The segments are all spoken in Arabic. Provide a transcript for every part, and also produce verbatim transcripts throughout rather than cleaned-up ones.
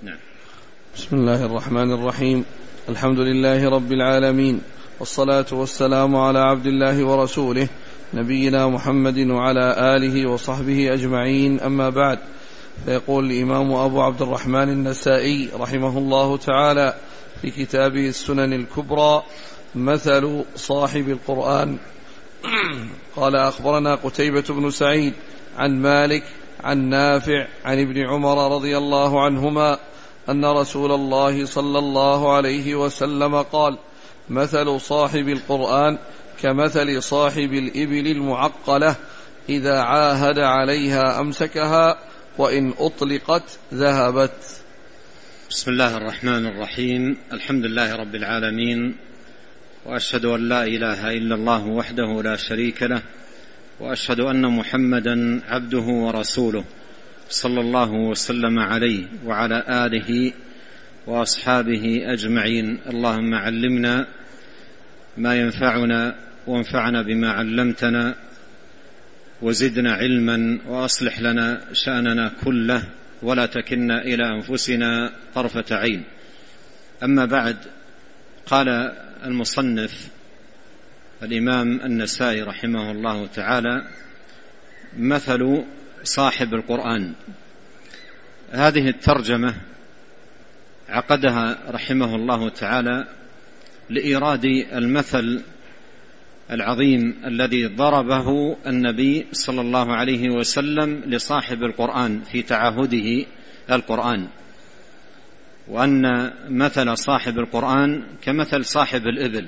نعم. بسم الله الرحمن الرحيم. الحمد لله رب العالمين، والصلاة والسلام على عبد الله ورسوله نبينا محمد وعلى آله وصحبه أجمعين، أما بعد. فيقول الإمام أبو عبد الرحمن النسائي رحمه الله تعالى في كتابه السنن الكبرى: مثل صاحب القرآن. قال: أخبرنا قتيبة بن سعيد عن مالك عن نافع عن ابن عمر رضي الله عنهما أن رسول الله صلى الله عليه وسلم قال: مثل صاحب القرآن كمثل صاحب الإبل المعقلة، إذا عاهد عليها أمسكها، وإن أطلقت ذهبت. بسم الله الرحمن الرحيم. الحمد لله رب العالمين، وأشهد أن لا إله إلا الله وحده لا شريك له، وأشهد أن محمدا عبده ورسوله صلى الله وسلم عليه وعلى آله وأصحابه أجمعين. اللهم علمنا ما ينفعنا، وانفعنا بما علمتنا، وزدنا علما، وأصلح لنا شأننا كله، ولا تكلنا إلى أنفسنا طرفة عين. أما بعد، قال المصنف الإمام النسائي رحمه الله تعالى: مثل صاحب القرآن. هذه الترجمة عقدها رحمه الله تعالى لإيراد المثل العظيم الذي ضربه النبي صلى الله عليه وسلم لصاحب القرآن في تعاهده القرآن، وأن مثل صاحب القرآن كمثل صاحب الإبل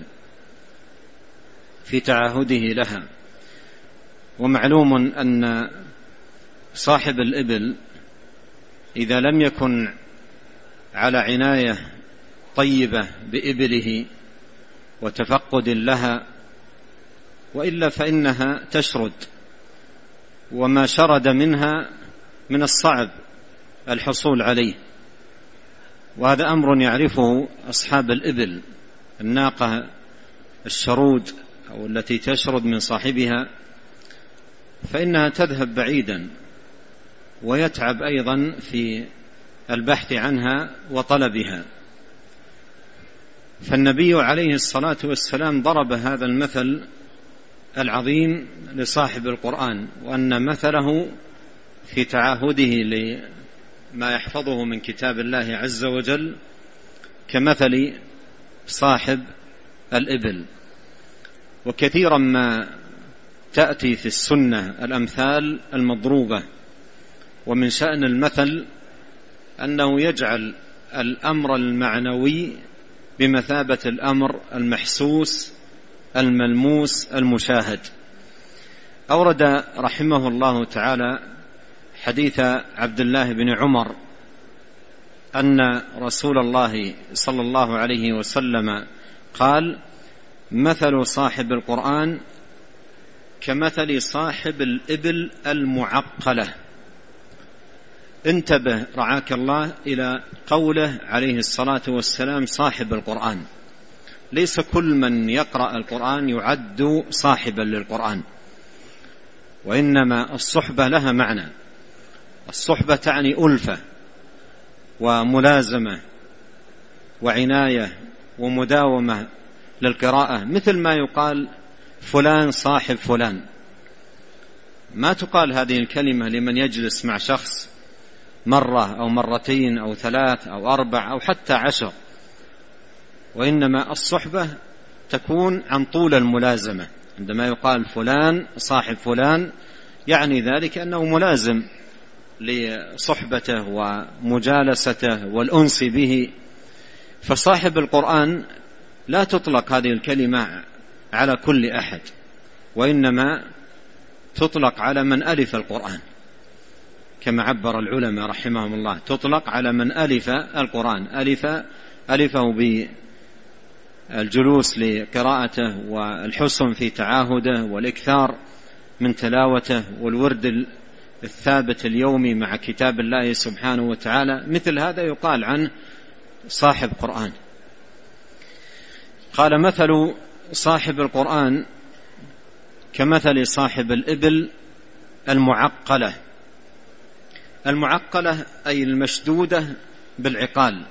في تعاهده لها. ومعلوم أن صاحب الإبل إذا لم يكن على عناية طيبة بإبله وتفقد لها، وإلا فإنها تشرد، وما شرد منها من الصعب الحصول عليه. وهذا أمر يعرفه أصحاب الإبل. الناقة الشرود أو التي تشرد من صاحبها فإنها تذهب بعيدا، ويتعب أيضا في البحث عنها وطلبها. فالنبي عليه الصلاة والسلام ضرب هذا المثل العظيم لصاحب القرآن، وأن مثله في تعاهده لما يحفظه من كتاب الله عز وجل كمثل صاحب الإبل. وكثيرا ما تأتي في السنة الأمثال المضروبة، ومن شأن المثل أنه يجعل الأمر المعنوي بمثابة الأمر المحسوس الملموس المشاهد. أورد رحمه الله تعالى حديث عبد الله بن عمر أن رسول الله صلى الله عليه وسلم قال: مثل صاحب القرآن كمثل صاحب الإبل المعقلة. انتبه رعاك الله إلى قوله عليه الصلاة والسلام صاحب القرآن. ليس كل من يقرأ القرآن يعد صاحبا للقرآن، وإنما الصحبة لها معنى. الصحبة تعني ألفة وملازمة وعناية ومداومة للقراءة، مثل ما يقال فلان صاحب فلان. ما تقال هذه الكلمة لمن يجلس مع شخص مرة أو مرتين أو ثلاث أو أربع أو حتى عشر، وإنما الصحبة تكون عن طول الملازمة. عندما يقال فلان صاحب فلان يعني ذلك أنه ملازم لصحبته ومجالسته والأنس به. فصاحب القرآن لا تطلق هذه الكلمة على كل أحد، وإنما تطلق على من ألف القرآن، كما عبر العلماء رحمهم الله. تطلق على من ألف القرآن، ألف ألفه بالجلوس لقراءته والحسن في تعاهده والإكثار من تلاوته والورد الثابت اليومي مع كتاب الله سبحانه وتعالى. مثل هذا يقال عنه صاحب قرآن. قال: مثل صاحب القرآن كمثل صاحب الإبل المعقلة. المعقلة أي المشدودة بالعقال،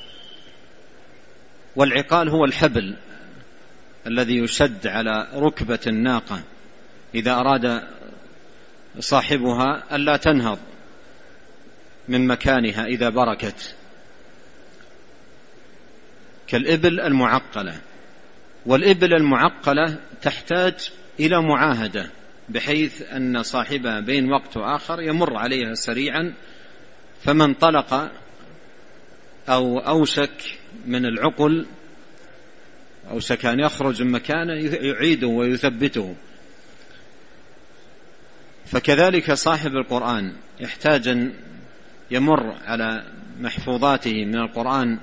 والعقال هو الحبل الذي يشد على ركبة الناقة إذا أراد صاحبها ألا تنهض من مكانها إذا بركت، كالإبل المعقلة. والإبل المعقلة تحتاج إلى معاهدة، بحيث أن صاحبها بين وقت وآخر يمر عليها سريعا، فمن طلق أو أوشك من العقل أوشك أن يخرج من مكانه يعيده ويثبته. فكذلك صاحب القرآن يحتاج أن يمر على محفوظاته من القرآن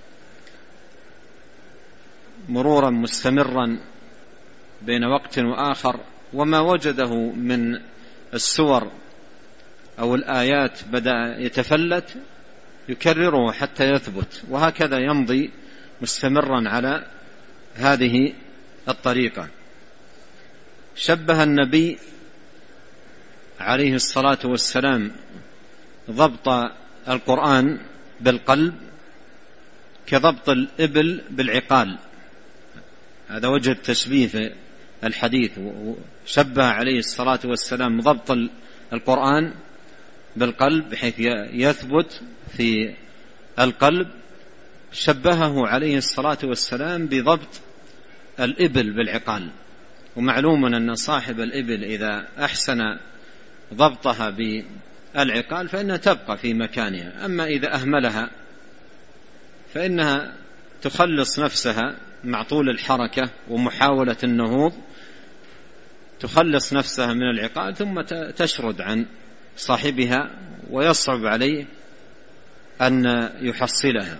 مرورا مستمرا بين وقت وآخر، وما وجده من السور أو الآيات بدأ يتفلت يكرره حتى يثبت، وهكذا يمضي مستمرا على هذه الطريقة. شبه النبي عليه الصلاة والسلام ضبط القرآن بالقلب كضبط الإبل بالعقال، هذا وجه التشبيه في الحديث. شبه عليه الصلاة والسلام ضبط القرآن بالقلب بحيث يثبت في القلب، شبهه عليه الصلاة والسلام بضبط الإبل بالعقال. ومعلوم أن صاحب الإبل إذا أحسن ضبطها بالعقال فإنها تبقى في مكانها، أما إذا أهملها فإنها تخلص نفسها مع طول الحركة ومحاولة النهوض، تخلص نفسها من العقال ثم تشرد عن صاحبها ويصعب عليه أن يحصلها.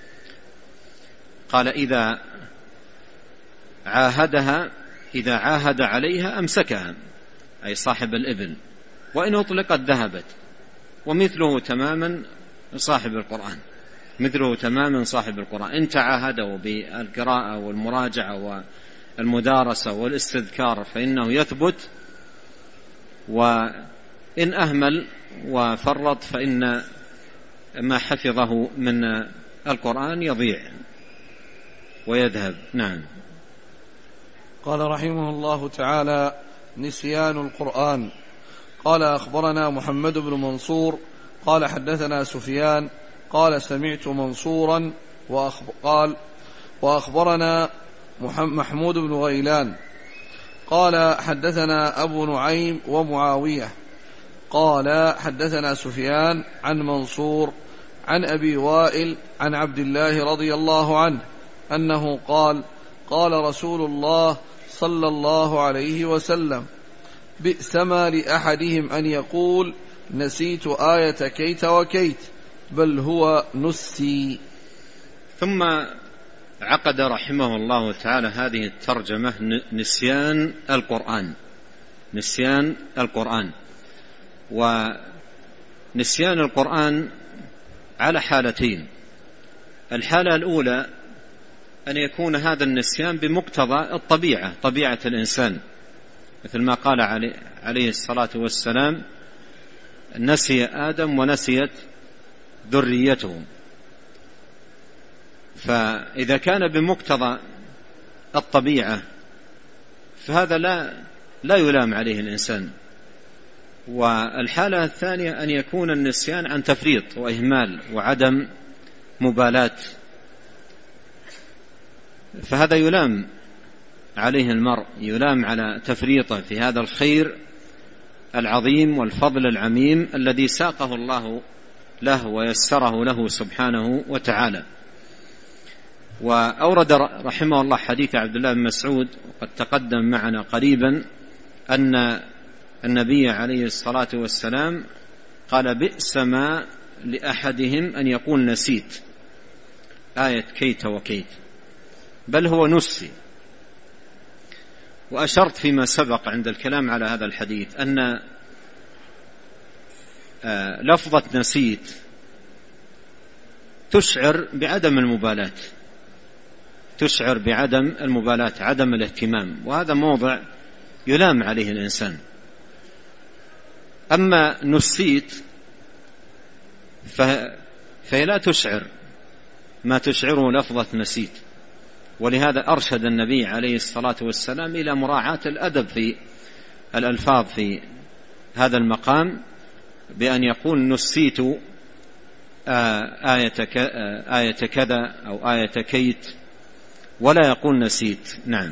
قال إذا عاهدها إذا عاهد عليها أمسكها، أي صاحب الإبل، وإن أطلقت ذهبت. ومثله تماما صاحب القرآن، مثله تماما صاحب القرآن إن تعاهده بالقراءة والمراجعة والمدارسة والاستذكار فإنه يثبت، وإن أهمل وفرط فإن ما حفظه من القرآن يضيع ويذهب. نعم. قال رحمه الله تعالى: نسيان القرآن. قال أخبرنا محمد بن منصور قال حدثنا سفيان قال سمعت منصورا قال وأخبرنا محمود بن غيلان قال حدثنا أبو نعيم ومعاوية قال حدثنا سفيان عن منصور عن أبي وائل عن عبد الله رضي الله عنه أنه قال: قال رسول الله صلى الله عليه وسلم: بئس ما لأحدهم أن يقول نسيت آية كيت وكيت، بل هو نسي. ثم عقد رحمه الله تعالى هذه الترجمة: نسيان القرآن. نسيان القرآن. ونسيان القرآن على حالتين: الحالة الأولى أن يكون هذا النسيان بمقتضى الطبيعة، طبيعة الإنسان، مثل ما قال عليه الصلاة والسلام: نسي آدم ونسيت ذريته. فإذا كان بمقتضى الطبيعة فهذا لا لا يلام عليه الإنسان. والحالة الثانية أن يكون النسيان عن تفريط وإهمال وعدم مبالاة، فهذا يلام عليه المرء، يلام على تفريطه في هذا الخير العظيم والفضل العميم الذي ساقه الله له ويسره له سبحانه وتعالى. وأورد رحمه الله حديث عبد الله بن مسعود وقد تقدم معنا قريبا أن النبي عليه الصلاة والسلام قال: بئس ما لأحدهم أن يقول نسيت آية كيت وكيت، بل هو نسي. وأشرت فيما سبق عند الكلام على هذا الحديث أن لفظة نسيت تشعر بعدم المبالاة، تشعر بعدم المبالاة، عدم الاهتمام، وهذا موضع يلام عليه الإنسان. أما نسيت فهي لا تشعر ما تشعره لفظة نسيت. ولهذا أرشد النبي عليه الصلاة والسلام إلى مراعاة الأدب في الألفاظ في هذا المقام، بأن يقول نسيت آية كذا أو آية كيت، ولا يقول نسيت. نعم.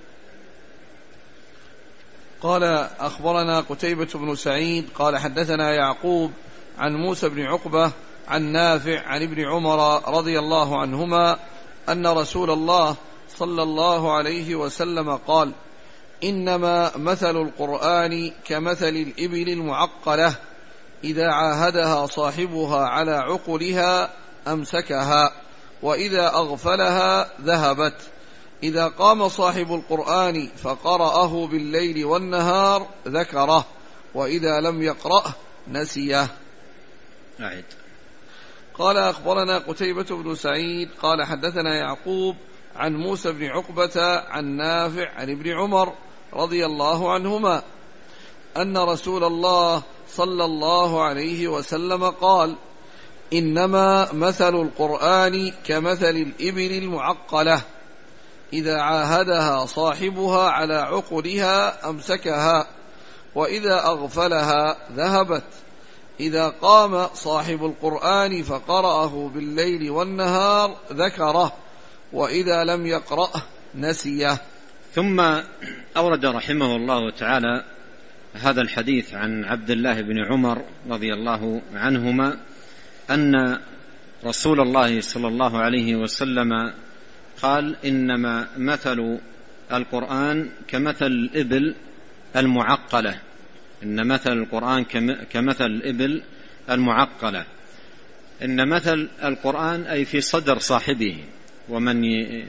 قال أخبرنا قتيبة بن سعيد قال حدثنا يعقوب عن موسى بن عقبة عن نافع عن ابن عمر رضي الله عنهما أن رسول الله صلى الله عليه وسلم قال: إنما مثل القرآن كمثل الإبل المعقلة إذا عاهدها صاحبها على عقلها أمسكها، وإذا أغفلها ذهبت. إذا قام صاحب القرآن فقرأه بالليل والنهار ذكره، وإذا لم يقرأه نسيه. أعد. قال أخبرنا قتيبة بن سعيد قال حدثنا يعقوب عن موسى بن عقبة عن نافع عن ابن عمر رضي الله عنهما أن رسول الله صلى الله عليه وسلم قال: إنما مثل القرآن كمثل الإبل المعقلة إذا عاهدها صاحبها على عقلها أمسكها، وإذا أغفلها ذهبت. إذا قام صاحب القرآن فقرأه بالليل والنهار ذكره، وإذا لم يقرأه نسيه. ثم أورد رحمه الله تعالى هذا الحديث عن عبد الله بن عمر رضي الله عنهما أن رسول الله صلى الله عليه وسلم قال: إنما مثل القرآن كمثل الإبل المعقلة. إن مثل القرآن كمثل الإبل المعقلة. إن مثل القرآن أي في صدر صاحبه ومن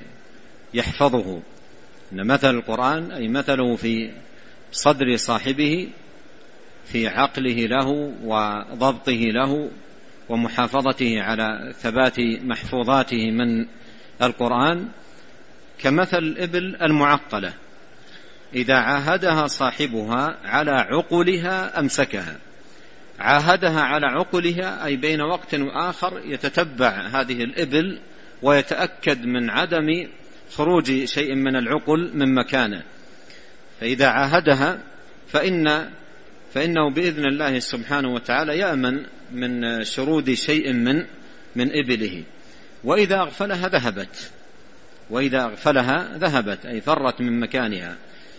يحفظه. إن مثل القرآن أي مثله في صدر صاحبه، في عقله له وضبطه له ومحافظته على ثبات محفوظاته من القرآن، كمثل الإبل المعقلة إذا عاهدها صاحبها على عقلها أمسكها. عاهدها على عقلها أي بين وقت وآخر يتتبع هذه الإبل ويتأكد من عدم خروج شيء من العقل من مكانه، فإذا عاهدها فإن فإنه بإذن الله سبحانه وتعالى يأمن من شرود شيء من من إبله. وإذا أغفلها ذهبت وإذا أغفلها ذهبت أي فرت من مكانها.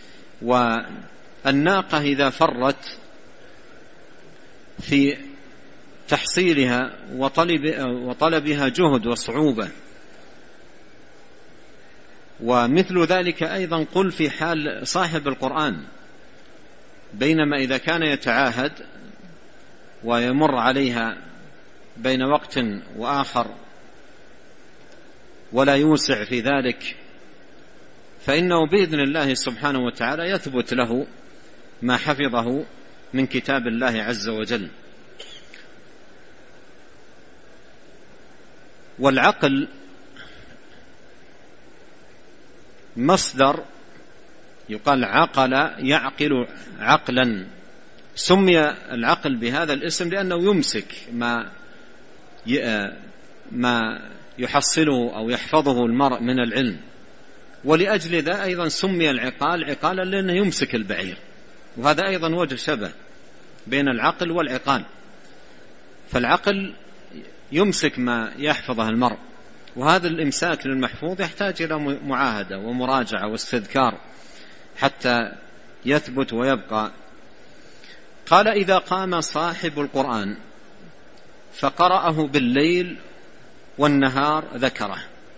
والناقة إذا فرت في تحصيلها وطلب وطلبها جهد وصعوبة. ومثل ذلك أيضا قل في حال صاحب القرآن، بينما إذا كان يتعاهد ويمر عليها بين وقت وآخر ولا يوسع في ذلك، فإنه بإذن الله سبحانه وتعالى يثبت له ما حفظه من كتاب الله عز وجل. والعقل مصدر، يقال عقل يعقل عقلا. سمي العقل بهذا الاسم لأنه يمسك ما ما يحصله أو يحفظه المرء من العلم. ولأجل ذا أيضا سمي العقال عقالا لأنه يمسك البعير، وهذا أيضا وجه شبه بين العقل والعقال. فالعقل يمسك ما يحفظه المرء، وهذا الإمساك للمحفوظ يحتاج إلى معاهدة ومراجعة واستذكار حتى يثبت ويبقى. قال: إذا قام صاحب القرآن فقرأه بالليل والنهار ذكره.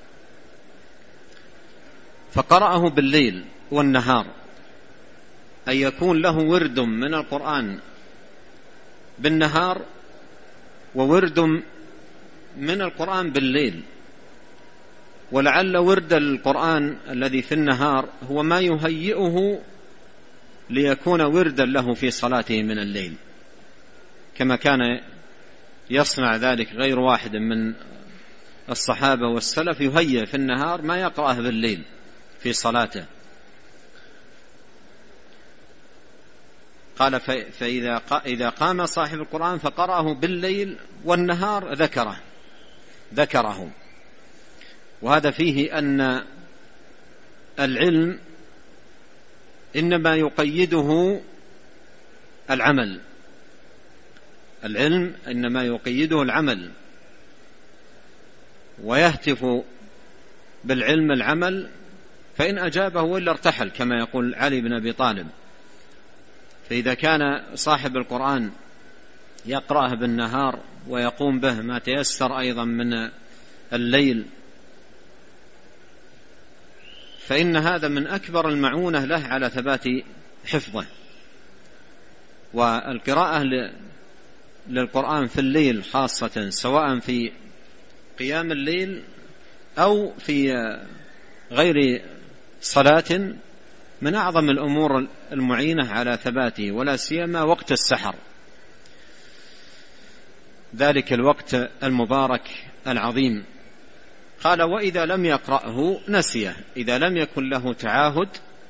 فقرأه بالليل والنهار أي يكون له ورد من القرآن بالنهار وورد من القرآن بالليل. ولعل ورد القرآن الذي في النهار هو ما يهيئه ليكون وردا له في صلاته من الليل، كما كان يصنع ذلك غير واحد من الصحابة والسلف، يهيئ في النهار ما يقرأه بالليل في صلاته. قال: فإذا إذا قام صاحب القرآن فقرأه بالليل والنهار ذكره. ذكره. وهذا فيه أن العلم إنما يقيده العمل، العلم إنما يقيده العمل، ويهتف بالعلم العمل، فإن أجابه وإلا ارتحل، كما يقول علي بن أبي طالب. فإذا كان صاحب القرآن يقرأه بالنهار ويقوم به ما تيسر أيضا من الليل، فإن هذا من أكبر المعونة له على ثبات حفظه. والقراءة للقرآن في الليل خاصة، سواء في قيام الليل أو في غير صلاة، من أعظم الأمور المعينة على ثباته، ولا سيما وقت السحر، ذلك الوقت المبارك العظيم. قال: وإذا لم يقرأه نسيه، إذا لم يكن له تعاهد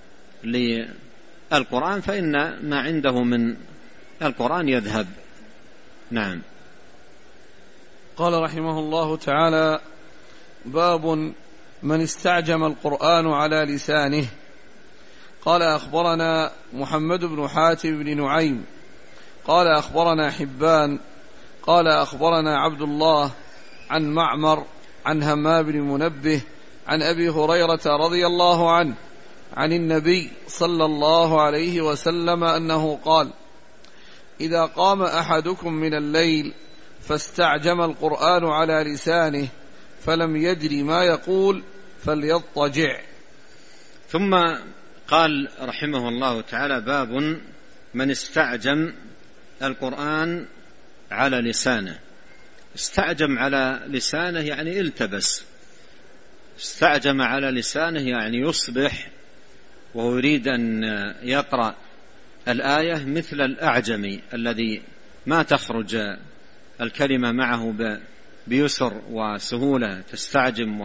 للقرآن فإن ما عنده من القرآن يذهب. نعم. قال رحمه الله تعالى: باب من استعجم القرآن على لسانه. قال: أخبرنا محمد بن حاتم بن نعيم قال: أخبرنا حبان قال: أخبرنا عبد الله عن معمر عن همام بن منبه عن أبي هريرة رضي الله عنه عن النبي صلى الله عليه وسلم أنه قال: إذا قام أحدكم من الليل فاستعجم القرآن على لسانه فلم يدر ما يقول فليضطجع. ثم قال رحمه الله تعالى: باب من استعجم القرآن على لسانه. استعجم على لسانه يعني التبس، استعجم على لسانه يعني يصبح وهو يريد أن يقرأ الآية مثل الأعجمي الذي ما تخرج الكلمة معه بيسر وسهولة، تستعجم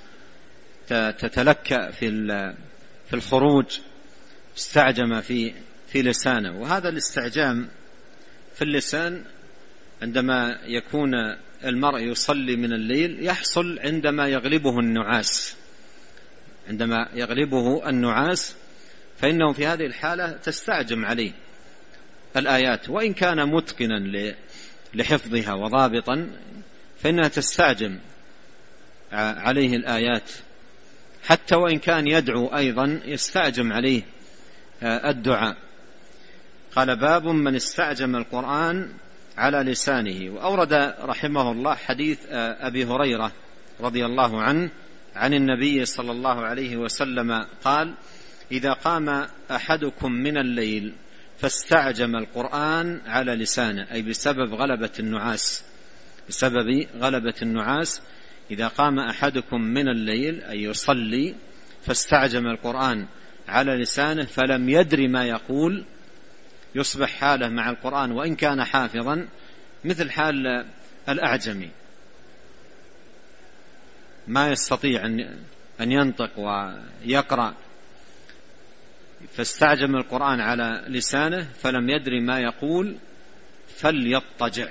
وتتلكأ في الخروج، استعجم في في لسانه. وهذا الاستعجام في اللسان عندما يكون المرء يصلي من الليل يحصل عندما يغلبه النعاس، عندما يغلبه النعاس فإنه في هذه الحالة تستعجم عليه الآيات، وإن كان متقنا لحفظها وضابطا فإنها تستعجم عليه الآيات، حتى وإن كان يدعو أيضا يستعجم عليه الدعاء. قال: باب من استعجم القرآن على لسانه. وأورد رحمه الله حديث أبي هريرة رضي الله عنه عن النبي صلى الله عليه وسلم قال: إذا قام أحدكم من الليل فاستعجم القرآن على لسانه، أي بسبب غلبة النعاس، بسبب غلبة النعاس. إذا قام أحدكم من الليل أي يصلي فاستعجم القرآن على لسانه فلم يدر ما يقول، يصبح حاله مع القرآن وإن كان حافظا مثل حال الأعجمي، ما يستطيع أن ينطق ويقرأ، فاستعجم القرآن على لسانه فلم يدر ما يقول فليضطجع،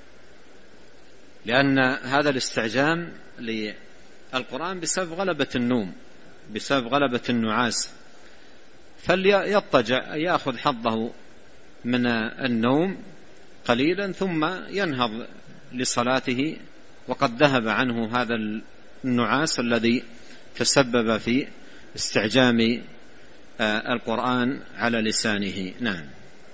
لأن هذا الاستعجام للقرآن بسبب غلبة النوم، بسبب غلبة النعاس، فليضطجع يأخذ حظه من النوم قليلا ثم ينهض لصلاته، وقد ذهب عنه هذا النعاس الذي تسبب في استعجام القرآن على لسانه. نعم.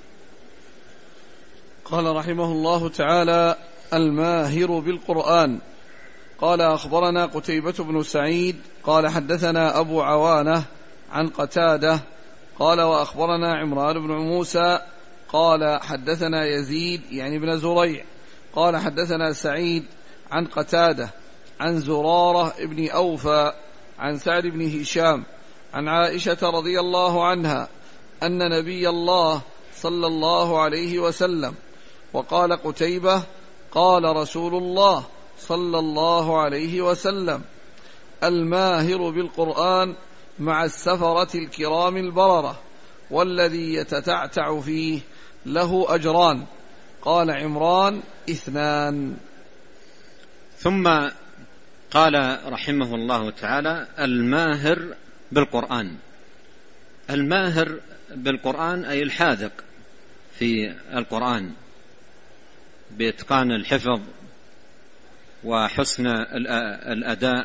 قال رحمه الله تعالى: الماهر بالقرآن. قال: أخبرنا قتيبة بن سعيد قال: حدثنا أبو عوانة عن قتادة قال: وأخبرنا عمران بن موسى قال: حدثنا يزيد يعني بن زريع قال: حدثنا سعيد عن قتادة عن زرارة ابن أوفى عن سعد بن هشام عن عائشة رضي الله عنها أن نبي الله صلى الله عليه وسلم. وقال قتيبة: قال رسول الله صلى الله عليه وسلم: الماهر بالقرآن مع السفرة الكرام البررة، والذي يتتعتع فيه له أجران. قال عمران: اثنان. ثم قال رحمه الله تعالى: الماهر بالقرآن. الماهر بالقرآن أي الحاذق في القرآن بإتقان الحفظ وحسن الأداء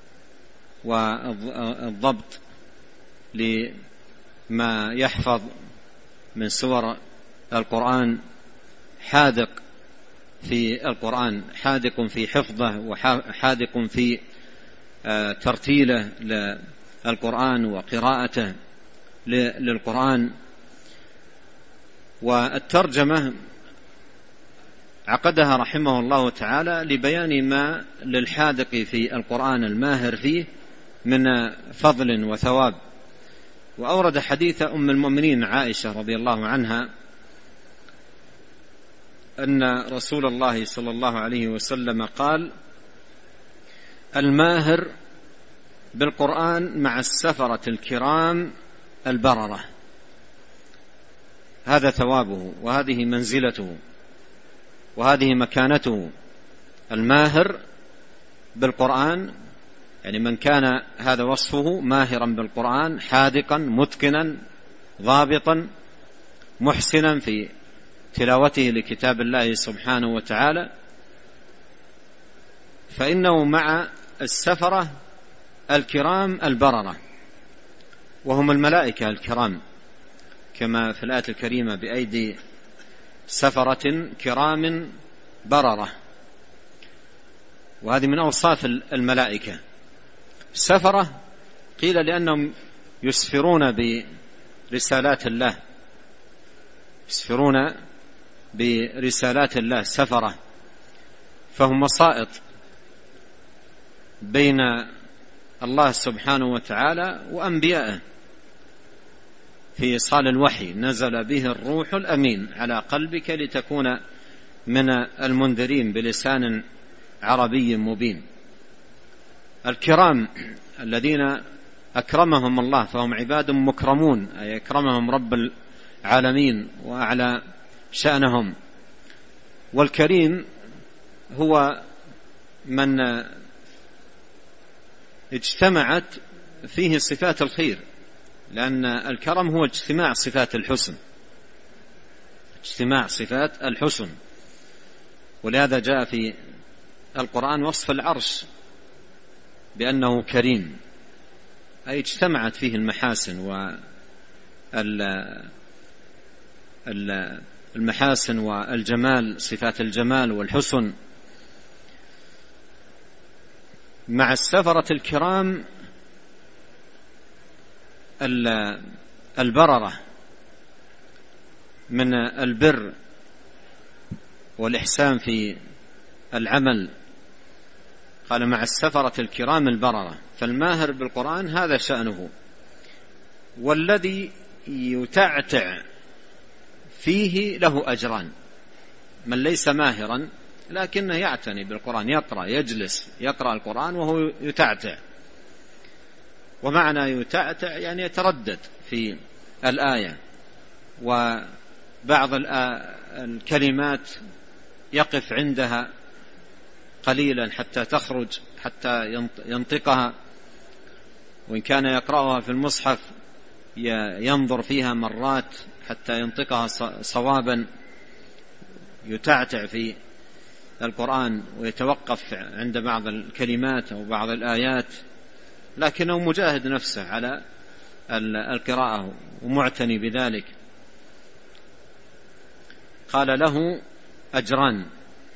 والضبط لما يحفظ من سور القرآن، حاذق في القرآن، حاذق في حفظه وحاذق في ترتيله للقرآن وقراءته للقرآن. والترجمة عقدها رحمه الله تعالى لبيان ما للحاذق في القرآن الماهر فيه من فضل وثواب. وأورد حديث أم المؤمنين عائشة رضي الله عنها أن رسول الله صلى الله عليه وسلم قال: الماهر بالقرآن مع السفرة الكرام البررة. هذا ثوابه وهذه منزلته وهذه مكانته. الماهر بالقرآن يعني من كان هذا وصفه، ماهرا بالقرآن، حاذقا متقنا ضابطا محسنا في تلاوته لكتاب الله سبحانه وتعالى، فإنه مع السفرة الكرام البررة، وهم الملائكة الكرام كما في الآية الكريمة: بأيدي سفرة كرام بررة. وهذه من أوصاف الملائكة. السفرة قيل لأنهم يسفرون برسالات الله، يسفرون برسالات الله سفرة، فهم وسائط بين الله سبحانه وتعالى وأنبيائه في إيصال الوحي. نزل به الروح الأمين على قلبك لتكون من المنذرين بلسان عربي مبين. الكرام الذين أكرمهم الله فهم عباد مكرمون، أي أكرمهم رب العالمين وأعلى شأنهم. والكريم هو من اجتمعت فيه صفات الخير، لأن الكرم هو اجتماع صفات الحسن، اجتماع صفات الحسن. ولهذا جاء في القرآن وصف العرش بأنه كريم، أي اجتمعت فيه المحاسن والمحاسن والجمال، صفات الجمال والحسن. مع السفرة الكرام البررة من البر والإحسان في العمل. قال: مع السفرة الكرام البررة. فالماهر بالقرآن هذا شأنه. والذي يتعتع فيه له أجران. من ليس ماهرا لكنه يعتني بالقرآن، يقرأ، يجلس يقرأ القرآن وهو يتعتع. ومعنى يتعتع يعني يتردد في الآية، وبعض الكلمات يقف عندها قليلا حتى تخرج، حتى ينطقها. وإن كان يقرأها في المصحف ينظر فيها مرات حتى ينطقها صوابا. يتعتع في القرآن ويتوقف عند بعض الكلمات أو بعض الآيات، لكنه مجاهد نفسه على القراءة ومعتني بذلك. قال: له أجران.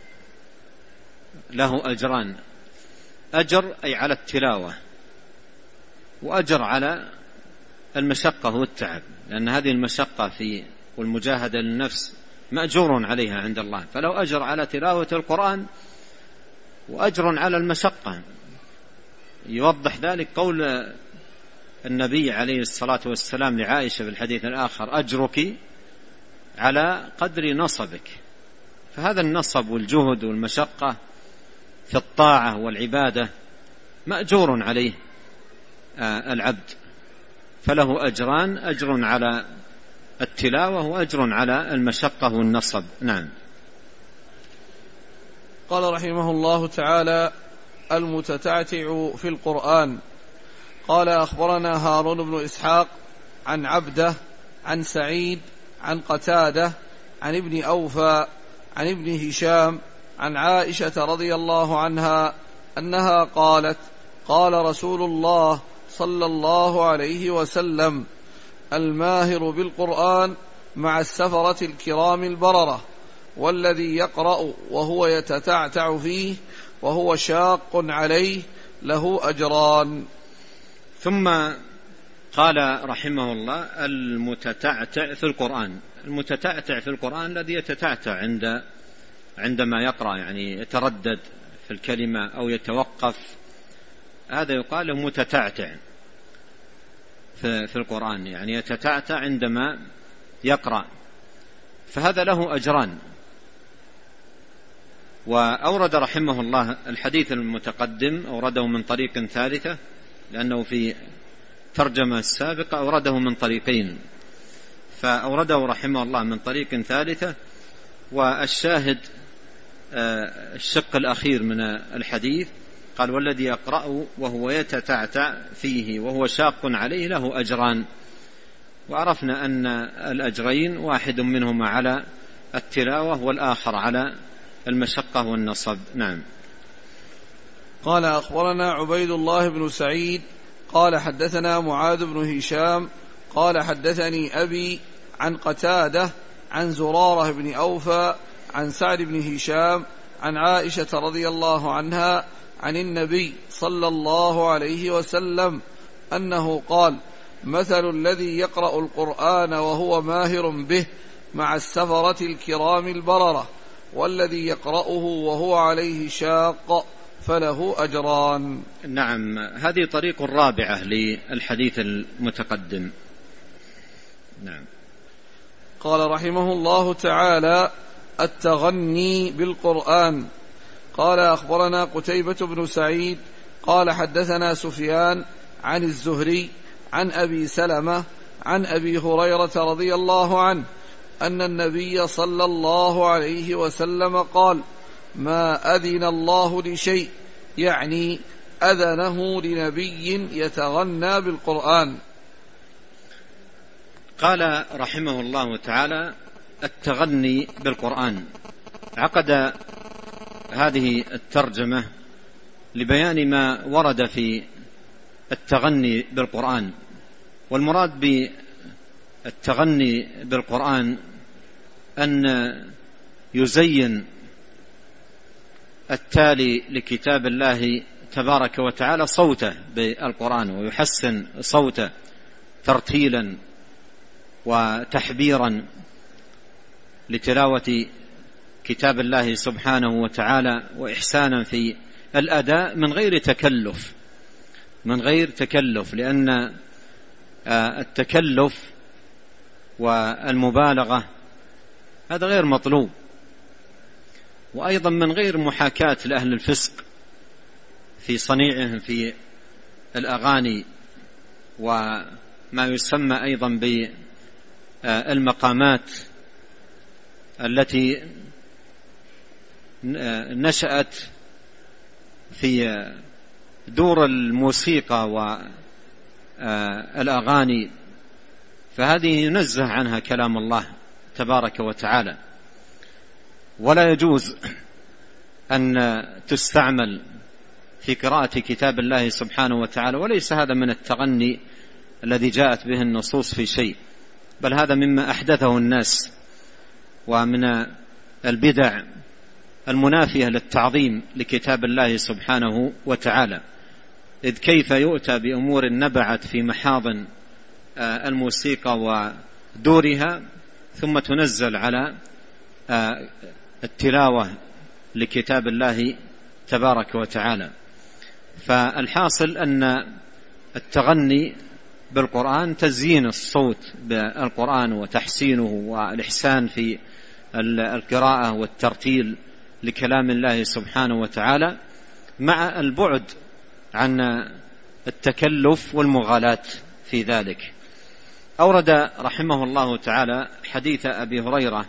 له أجران. أجر أي على التلاوة، وأجر على المشقة والتعب، لأن هذه المشقة في والمجاهدة للنفس مأجور عليها عند الله. فلو أجر على تلاوة القرآن وأجر على المشقة. يوضح ذلك قول النبي عليه الصلاة والسلام لعائشة في الحديث الآخر: أجرك على قدر نصبك. فهذا النصب والجهد والمشقة في الطاعة والعبادة مأجور عليه العبد، فله أجران: أجر على التلاوة وأجر على المشقة والنصب. نعم. قال رحمه الله تعالى: المتتعتع في القرآن. قال أخبرنا هارون بن إسحاق عن عبده عن سعيد عن قتادة عن ابن أوفى عن ابن هشام عن عائشة رضي الله عنها أنها قالت قال رسول الله صلى الله عليه وسلم الماهر بالقرآن مع السفرة الكرام البررة والذي يقرأ وهو يتتعتع فيه وهو شاق عليه له أجران. ثم قال رحمه الله المتتعتع في القرآن. المتتعتع في القرآن الذي يتتعتع عند عندما يقرأ، يعني يتردد في الكلمة أو يتوقف، هذا يقال له متتعتع في, في القرآن، يعني يتتعتع عندما يقرأ، فهذا له أجران. وأورد رحمه الله الحديث المتقدم أورده من طريق ثالثة، لأنه في ترجمة السابقة أورده من طريقين، فأورده رحمه الله من طريق ثالثة. والشاهد الشق الأخير من الحديث قال والذي يقرأ وهو يتتعتع فيه وهو شاق عليه له أجران. وعرفنا أن الأجرين واحد منهما على التلاوة والآخر على المشقة والنصب. نعم. قال أخبرنا عبيد الله بن سعيد قال حدثنا معاذ بن هشام قال حدثني أبي عن قتادة عن زرارة بن أوفى عن سعد بن هشام عن عائشة رضي الله عنها عن النبي صلى الله عليه وسلم أنه قال مثل الذي يقرأ القرآن وهو ماهر به مع السفرة الكرام البررة والذي يقرأه وهو عليه شاق فله أجران. نعم، هذه طريق رابعة للحديث المتقدم. نعم. قال رحمه الله تعالى التغني بالقرآن. قال أخبرنا قتيبة بن سعيد قال حدثنا سفيان عن الزهري عن أبي سلمة عن أبي هريرة رضي الله عنه أن النبي صلى الله عليه وسلم قال ما أذن الله لشيء، يعني أذنه لنبي يتغنى بالقرآن. قال رحمه الله تعالى التغني بالقرآن. عقد هذه الترجمة لبيان ما ورد في التغني بالقرآن. والمراد بالتغني بالقرآن أن يزين التالي لكتاب الله تبارك وتعالى صوته بالقرآن، ويحسن صوته ترتيلا وتحبيرا لتلاوة كتاب الله سبحانه وتعالى، وإحسانا في الأداء من غير تكلف من غير تكلف لأن التكلف والمبالغة هذا غير مطلوب، وأيضا من غير محاكاة لأهل الفسق في صنيعهم في الأغاني وما يسمى أيضا بالمقامات التي نشأت في دور الموسيقى والأغاني، فهذه ينزه عنها كلام الله تبارك وتعالى، ولا يجوز أن تستعمل في قراءة كتاب الله سبحانه وتعالى. وليس هذا من التغني الذي جاءت به النصوص في شيء، بل هذا مما أحدثه الناس ومن البدع المنافية للتعظيم لكتاب الله سبحانه وتعالى. إذ كيف يؤتى بأمور نبعت في محاضن الموسيقى ودورها ثم تنزل على التلاوة لكتاب الله تبارك وتعالى. فالحاصل أن التغني بالقرآن تزيين الصوت بالقرآن وتحسينه والإحسان في القراءة والترتيل لكلام الله سبحانه وتعالى، مع البعد عن التكلف والمغالاة في ذلك. أورد رحمه الله تعالى حديث أبي هريرة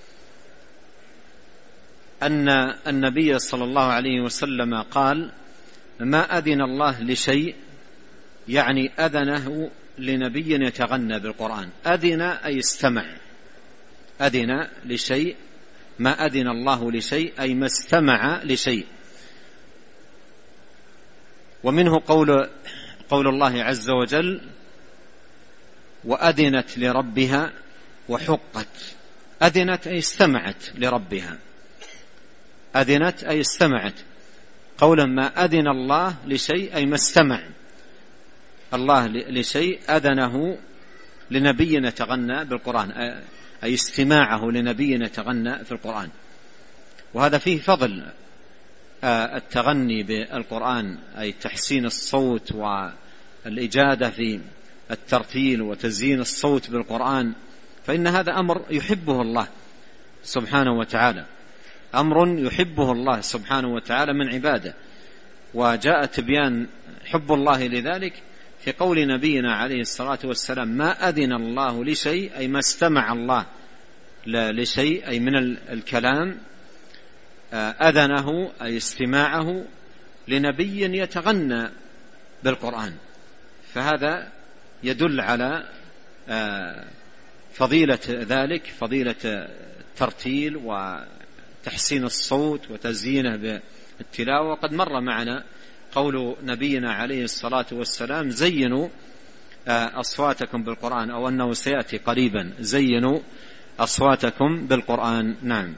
أن النبي صلى الله عليه وسلم قال ما أذن الله لشيء يعني أذنه لنبي يتغنى بالقرآن. أذن أي استمع، أذن لشيء، ما أذن الله لشيء أي ما استمع لشيء. ومنه قول قول الله عز وجل: وأذنت لربها وحقت. أذنت أي استمعت لربها، أذنت أي استمعت. قولا ما أذن الله لشيء أي ما استمع الله لشيء أذنه لنبي يتغنى بالقرآن، أي استماعه لنبي يتغنى في القرآن. وهذا فيه فضل التغني بالقرآن، أي تحسين الصوت والإجادة في الترتيل وتزيين الصوت بالقرآن، فإن هذا أمر يحبه الله سبحانه وتعالى، أمر يحبه الله سبحانه وتعالى من عباده. وجاء تبيان حب الله لذلك في قول نبينا عليه الصلاة والسلام: ما أذن الله لشيء أي ما استمع الله لشيء أي من الكلام، أذنه أي استماعه لنبي يتغنى بالقرآن. فهذا يدل على فضيلة ذلك، فضيلة الترتيل وتحسين الصوت وتزيينه بالتلاوة. وقد مر معنا قول نبينا عليه الصلاة والسلام: زينوا أصواتكم بالقرآن، أو أنه سيأتي قريبا: زينوا أصواتكم بالقرآن. نعم.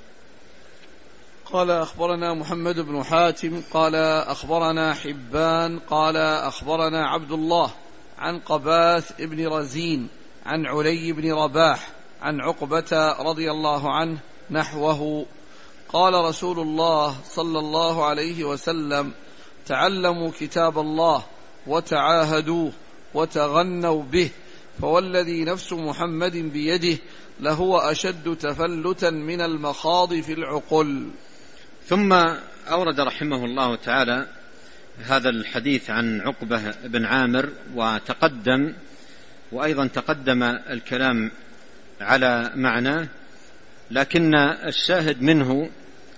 قال: أخبرنا محمد بن حاتم قال أخبرنا حبان قال أخبرنا عبد الله عن قباث بن رزين عن علي بن رباح عن عقبة رضي الله عنه نحوه. قال رسول الله صلى الله عليه وسلم: تعلموا كتاب الله وتعاهدوه وتغنوا به، فوالذي نفس محمد بيده لهو أشد تفلتا من المخاض في العقل. ثم أورد رحمه الله تعالى هذا الحديث عن عقبة بن عامر، وتقدم وأيضا تقدم الكلام على معناه، لكن الشاهد منه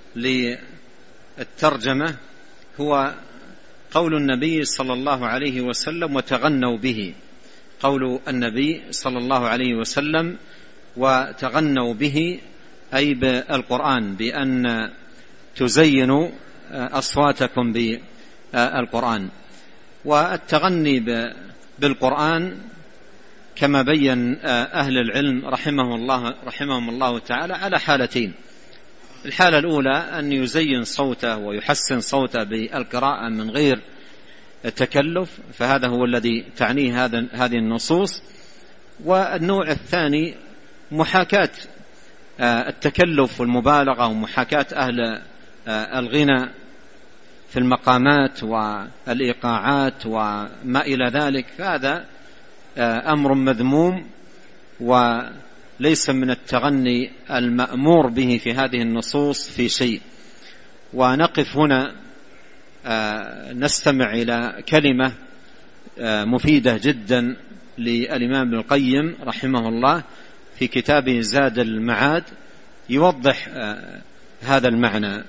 للترجمة هو قول النبي صلى الله عليه وسلم: وتغنوا به. قول النبي صلى الله عليه وسلم: وتغنوا به، أي بالقرآن، بأن تزينوا أصواتكم بالقرآن. والتغني بالقرآن كما بين أهل العلم رحمه الله رحمهم الله تعالى على حالتين: الحالة الأولى أن يزين صوته ويحسن صوته بالقراءة من غير تكلف، فهذا هو الذي تعنيه هذه النصوص. والنوع الثاني محاكاة التكلف والمبالغة ومحاكاة أهل الغنى في المقامات والإيقاعات وما إلى ذلك، فهذا أمر مذموم وليس من التغني المأمور به في هذه النصوص في شيء. ونقف هنا نستمع إلى كلمة مفيدة جدا للإمام ابن القيم رحمه الله في كتابه زاد المعاد، يوضح هذا المعنى.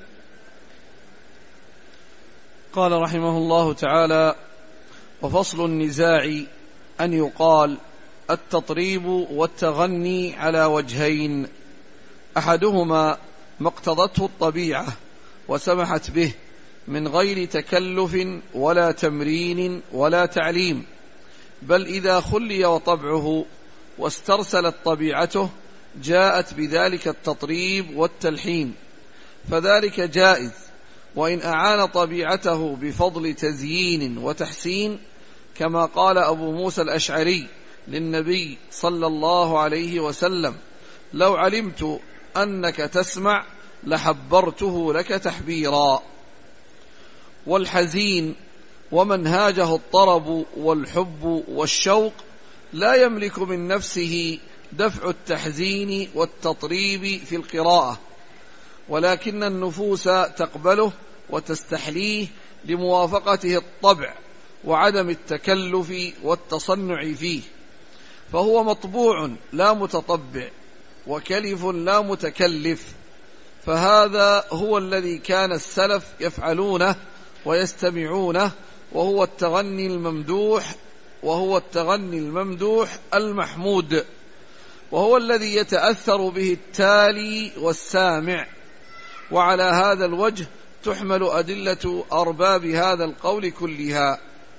قال رحمه الله تعالى: وفصل النزاع أن يقال التطريب والتغني على وجهين: أحدهما ما اقتضته الطبيعة وسمحت به من غير تكلف ولا تمرين ولا تعليم، بل إذا خلي وطبعه واسترسلت طبيعته جاءت بذلك التطريب والتلحين، فذلك جائز، وإن أعان طبيعته بفضل تزيين وتحسين، كما قال أبو موسى الأشعري للنبي صلى الله عليه وسلم: لو علمت أنك تسمع لحبرته لك تحبيرا. والحزين ومن هاجه الطرب والحب والشوق لا يملك من نفسه دفع التحزين والتطريب في القراءة، ولكن النفوس تقبله وتستحليه لموافقته الطبع وعدم التكلف والتصنع فيه، فهو مطبوع لا متطبع، وكلف لا متكلف. فهذا هو الذي كان السلف يفعلونه ويستمعونه، وهو التغني الممدوح وهو التغني الممدوح المحمود، وهو الذي يتأثر به التالي والسامع. وعلى هذا الوجه تحمل أدلة أرباب هذا القول كلها.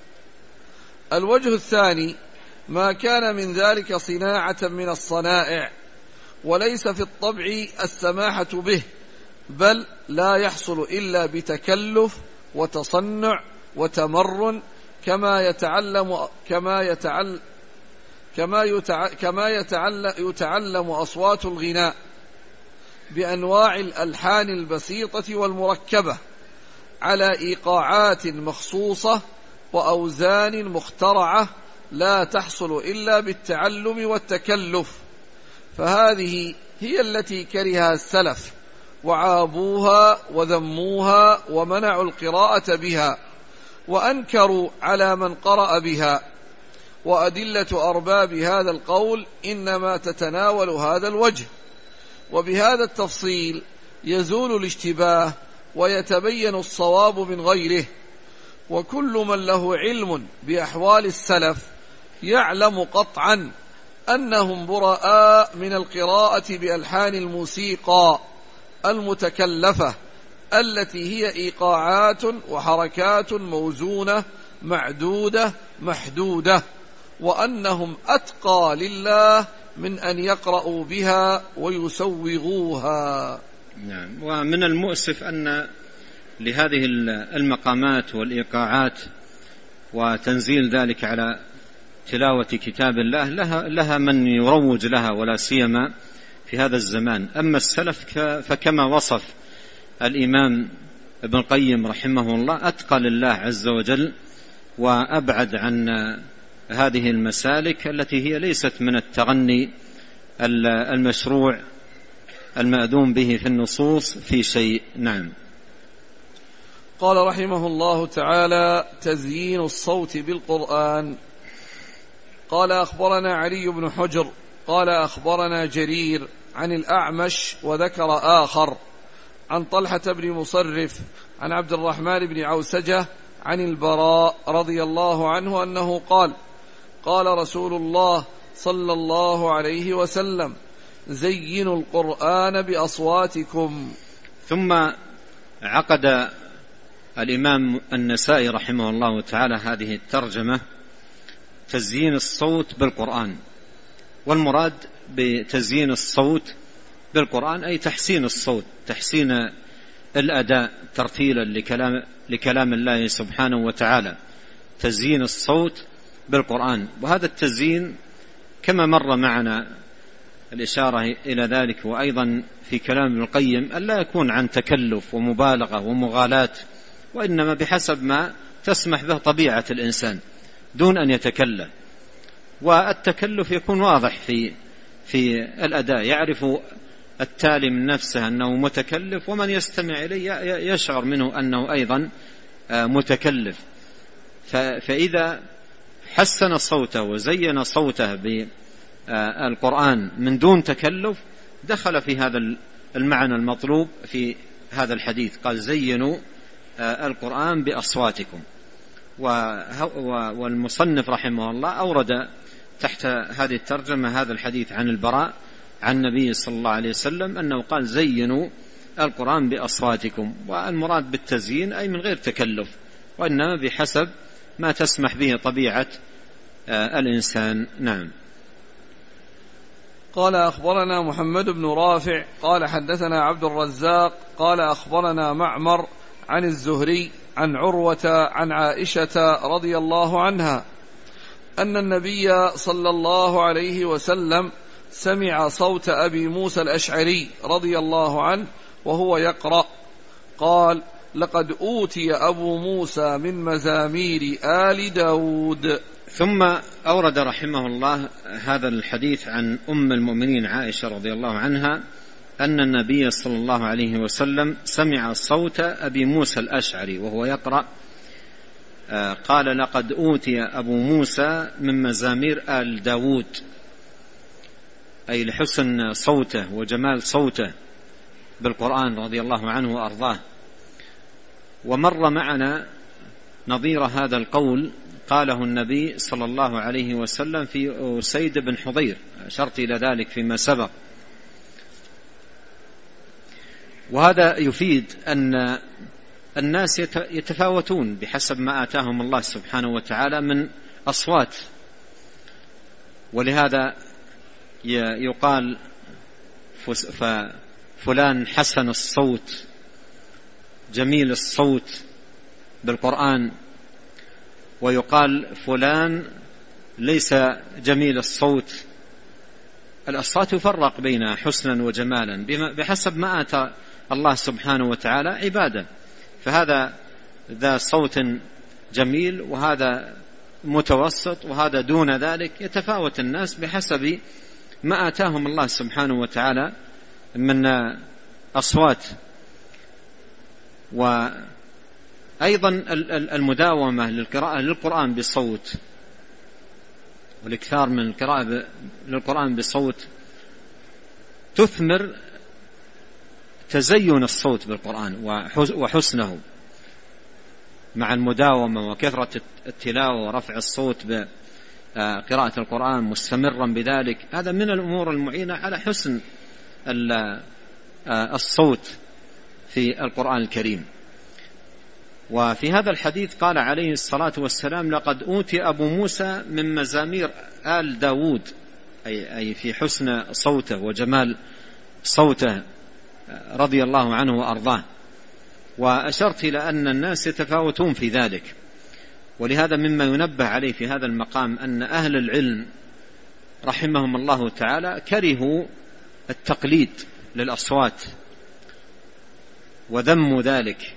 الوجه الثاني ما كان من ذلك صناعة من الصنائع، وليس في الطبع السماحة به، بل لا يحصل إلا بتكلف وتصنع وتمرن، كما يتعلم كما يتعلم كما يتع... كما يتعلم, يتعلم أصوات الغناء بأنواع الألحان البسيطة والمركبة على إيقاعات مخصوصة وأوزان مخترعة لا تحصل إلا بالتعلم والتكلف. فهذه هي التي كرهها السلف وعابوها وذموها ومنعوا القراءة بها، وأنكروا على من قرأ بها. وأدلة أرباب هذا القول إنما تتناول هذا الوجه، وبهذا التفصيل يزول الاشتباه ويتبين الصواب من غيره. وكل من له علم بأحوال السلف يعلم قطعا أنهم براء من القراءة بألحان الموسيقى المتكلفة التي هي إيقاعات وحركات موزونة معدودة محدودة، وأنهم أتقى لله من أن يقرأوا بها ويسوغوها. نعم. ومن المؤسف أن لهذه المقامات والإيقاعات وتنزيل ذلك على تلاوة كتاب الله لها, لها من يروج لها، ولا سيما في هذا الزمان. أما السلف فكما وصف الإمام ابن القيم رحمه الله أتقى لله عز وجل، وأبعد عن هذه المسالك التي هي ليست من التغني المشروع المأذون به في النصوص في شيء. نعم. قال رحمه الله تعالى: تزيين الصوت بالقرآن. قال أخبرنا علي بن حجر قال أخبرنا جرير عن الأعمش وذكر آخر عن طلحة بن مصرف عن عبد الرحمن بن عوسجة عن البراء رضي الله عنه أنه قال: قال رسول الله صلى الله عليه وسلم: زينوا القرآن بأصواتكم. ثم عقد الإمام النسائي رحمه الله تعالى هذه الترجمة: تزيين الصوت بالقرآن. والمراد بتزيين الصوت بالقرآن أي تحسين الصوت، تحسين الأداء ترتيلا لكلام, لكلام الله سبحانه وتعالى، تزيين الصوت بالقرآن. وهذا التزيين كما مر معنا الإشارة إلى ذلك، وأيضا في كلام ابن القيم ألا يكون عن تكلف ومبالغة ومغالاة، وإنما بحسب ما تسمح به طبيعة الإنسان دون أن يتكلف. والتكلف يكون واضح في في الأداء، يعرف التالي من نفسه أنه متكلف، ومن يستمع إليه يشعر منه أنه أيضا متكلف. فإذا حسن صوته وزين صوته بالقرآن من دون تكلف دخل في هذا المعنى المطلوب في هذا الحديث. قال: زينوا القرآن بأصواتكم. والمصنف رحمه الله أورد تحت هذه الترجمة هذا الحديث عن البراء عن النبي صلى الله عليه وسلم أنه قال: زينوا القرآن بأصواتكم. والمراد بالتزيين أي من غير تكلف، وإنما بحسب ما تسمح به طبيعة الإنسان. نعم. قال أخبرنا محمد بن رافع قال حدثنا عبد الرزاق قال أخبرنا معمر عن الزهري عن عروة عن عائشة رضي الله عنها أن النبي صلى الله عليه وسلم سمع صوت أبي موسى الأشعري رضي الله عنه وهو يقرأ، قال: لقد أوتي أبو موسى من مزامير آل داود. ثم أورد رحمه الله هذا الحديث عن أم المؤمنين عائشة رضي الله عنها أن النبي صلى الله عليه وسلم سمع صوت أبي موسى الأشعري وهو يقرأ، قال: لقد أوتي أبو موسى من مزامير آل داود، أي لحسن صوته وجمال صوته بالقرآن رضي الله عنه وأرضاه. ومر معنا نظير هذا القول قاله النبي صلى الله عليه وسلم في أسيد بن حضير، أشرت إلى ذلك فيما سبق. وهذا يفيد أن الناس يتفاوتون بحسب ما آتاهم الله سبحانه وتعالى من أصوات، ولهذا يقال فلان حسن الصوت جميل الصوت بالقرآن، ويقال فلان ليس جميل الصوت. الأصوات يفرق بين حسنا وجمالا بحسب ما آتى الله سبحانه وتعالى عباده، فهذا ذا صوت جميل وهذا متوسط وهذا دون ذلك، يتفاوت الناس بحسب ما آتاهم الله سبحانه وتعالى من أصوات. وأيضا المداومة للقراءة للقرآن بصوت والإكثار من القراءة للقرآن بصوت تثمر تزين الصوت بالقرآن وحسنه مع المداومة وكثرة التلاوة ورفع الصوت بقراءة القرآن مستمرا بذلك، هذا من الأمور المعينة على حسن الصوت في القرآن الكريم. وفي هذا الحديث قال عليه الصلاة والسلام: لقد أوتي أبو موسى من مزامير آل داود، أي في حسن صوته وجمال صوته رضي الله عنه وأرضاه. وأشرت إلى أن الناس يتفاوتون في ذلك، ولهذا مما ينبه عليه في هذا المقام أن أهل العلم رحمهم الله تعالى كرهوا التقليد للأصوات وذموا ذلك،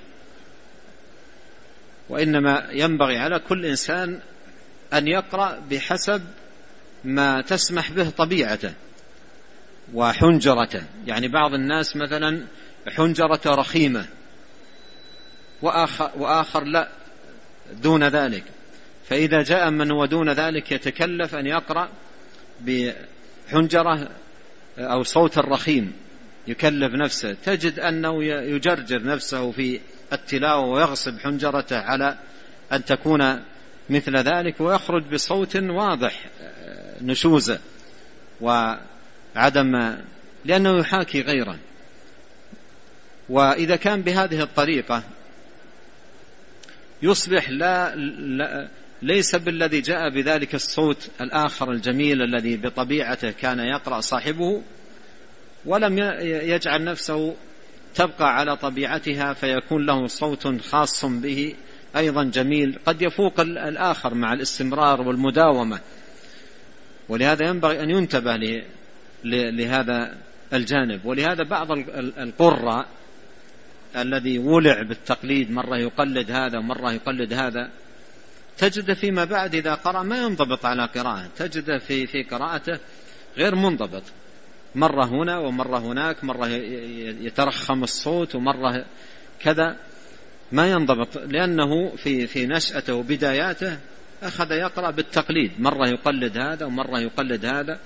وإنما ينبغي على كل إنسان أن يقرأ بحسب ما تسمح به طبيعته وحنجرته. يعني بعض الناس مثلا حنجرته رخيمة وآخر, وآخر لا دون ذلك، فإذا جاء من هو دون ذلك يتكلف أن يقرأ بحنجرة أو صوت الرخيم يكلف نفسه، تجد أنه يجرجر نفسه في التلاوة ويغصب حنجرته على أن تكون مثل ذلك، ويخرج بصوت واضح نشوزه وعدم، لأنه يحاكي غيره. وإذا كان بهذه الطريقة يصبح لا, لا ليس بالذي جاء بذلك الصوت الآخر الجميل الذي بطبيعته كان يقرأ صاحبه، ولم يجعل نفسه تبقى على طبيعتها فيكون له صوت خاص به أيضا جميل قد يفوق الآخر مع الاستمرار والمداومة. ولهذا ينبغي أن ينتبه لهذا الجانب. ولهذا بعض القراء الذي ولع بالتقليد، مرة يقلد هذا ومرة يقلد هذا، تجد فيما بعد إذا قرأ ما ينضبط على قراءة، تجد في في قراءته غير منضبط، مرة هنا ومرة هناك، مرة يترخم الصوت ومرة كذا، ما ينضبط، لأنه في في نشأته وبداياته أخذ يقرأ بالتقليد، مرة يقلد هذا ومرة يقلد هذا.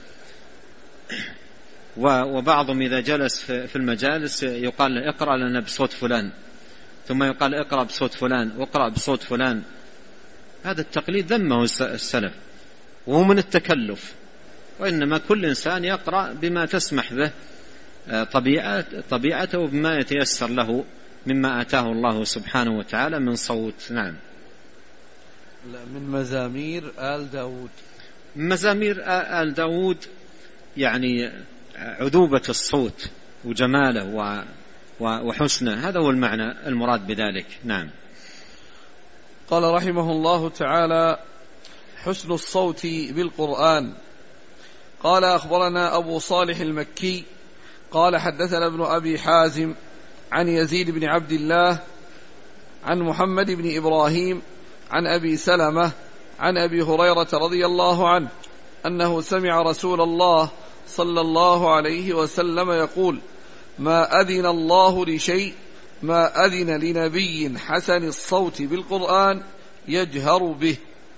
وبعضهم إذا جلس في المجالس يقال له اقرأ لنا بصوت فلان، ثم يقال اقرأ بصوت فلان واقرأ بصوت فلان. هذا التقليد ذمه السلف وهو من التكلف، وإنما كل إنسان يقرأ بما تسمح به طبيعة طبيعته وبما يتيسر له مما آتاه الله سبحانه وتعالى من صوت. نعم. من مزامير آل داود. مزامير آل داود يعني عذوبة الصوت وجماله وحسنه، هذا هو المعنى المراد بذلك. نعم. قال رحمه الله تعالى: حسن الصوت بالقرآن. قال: أخبرنا أبو صالح المكي قال: حدثنا ابن أبي حازم عن يزيد بن عبد الله عن محمد بن إبراهيم عن أبي سلمة عن أبي هريرة رضي الله عنه أنه سمع رسول الله صلى الله عليه وسلم يقول: ما أذن الله لشيء ما أذن لنبي حسن الصوت بالقرآن يجهر به.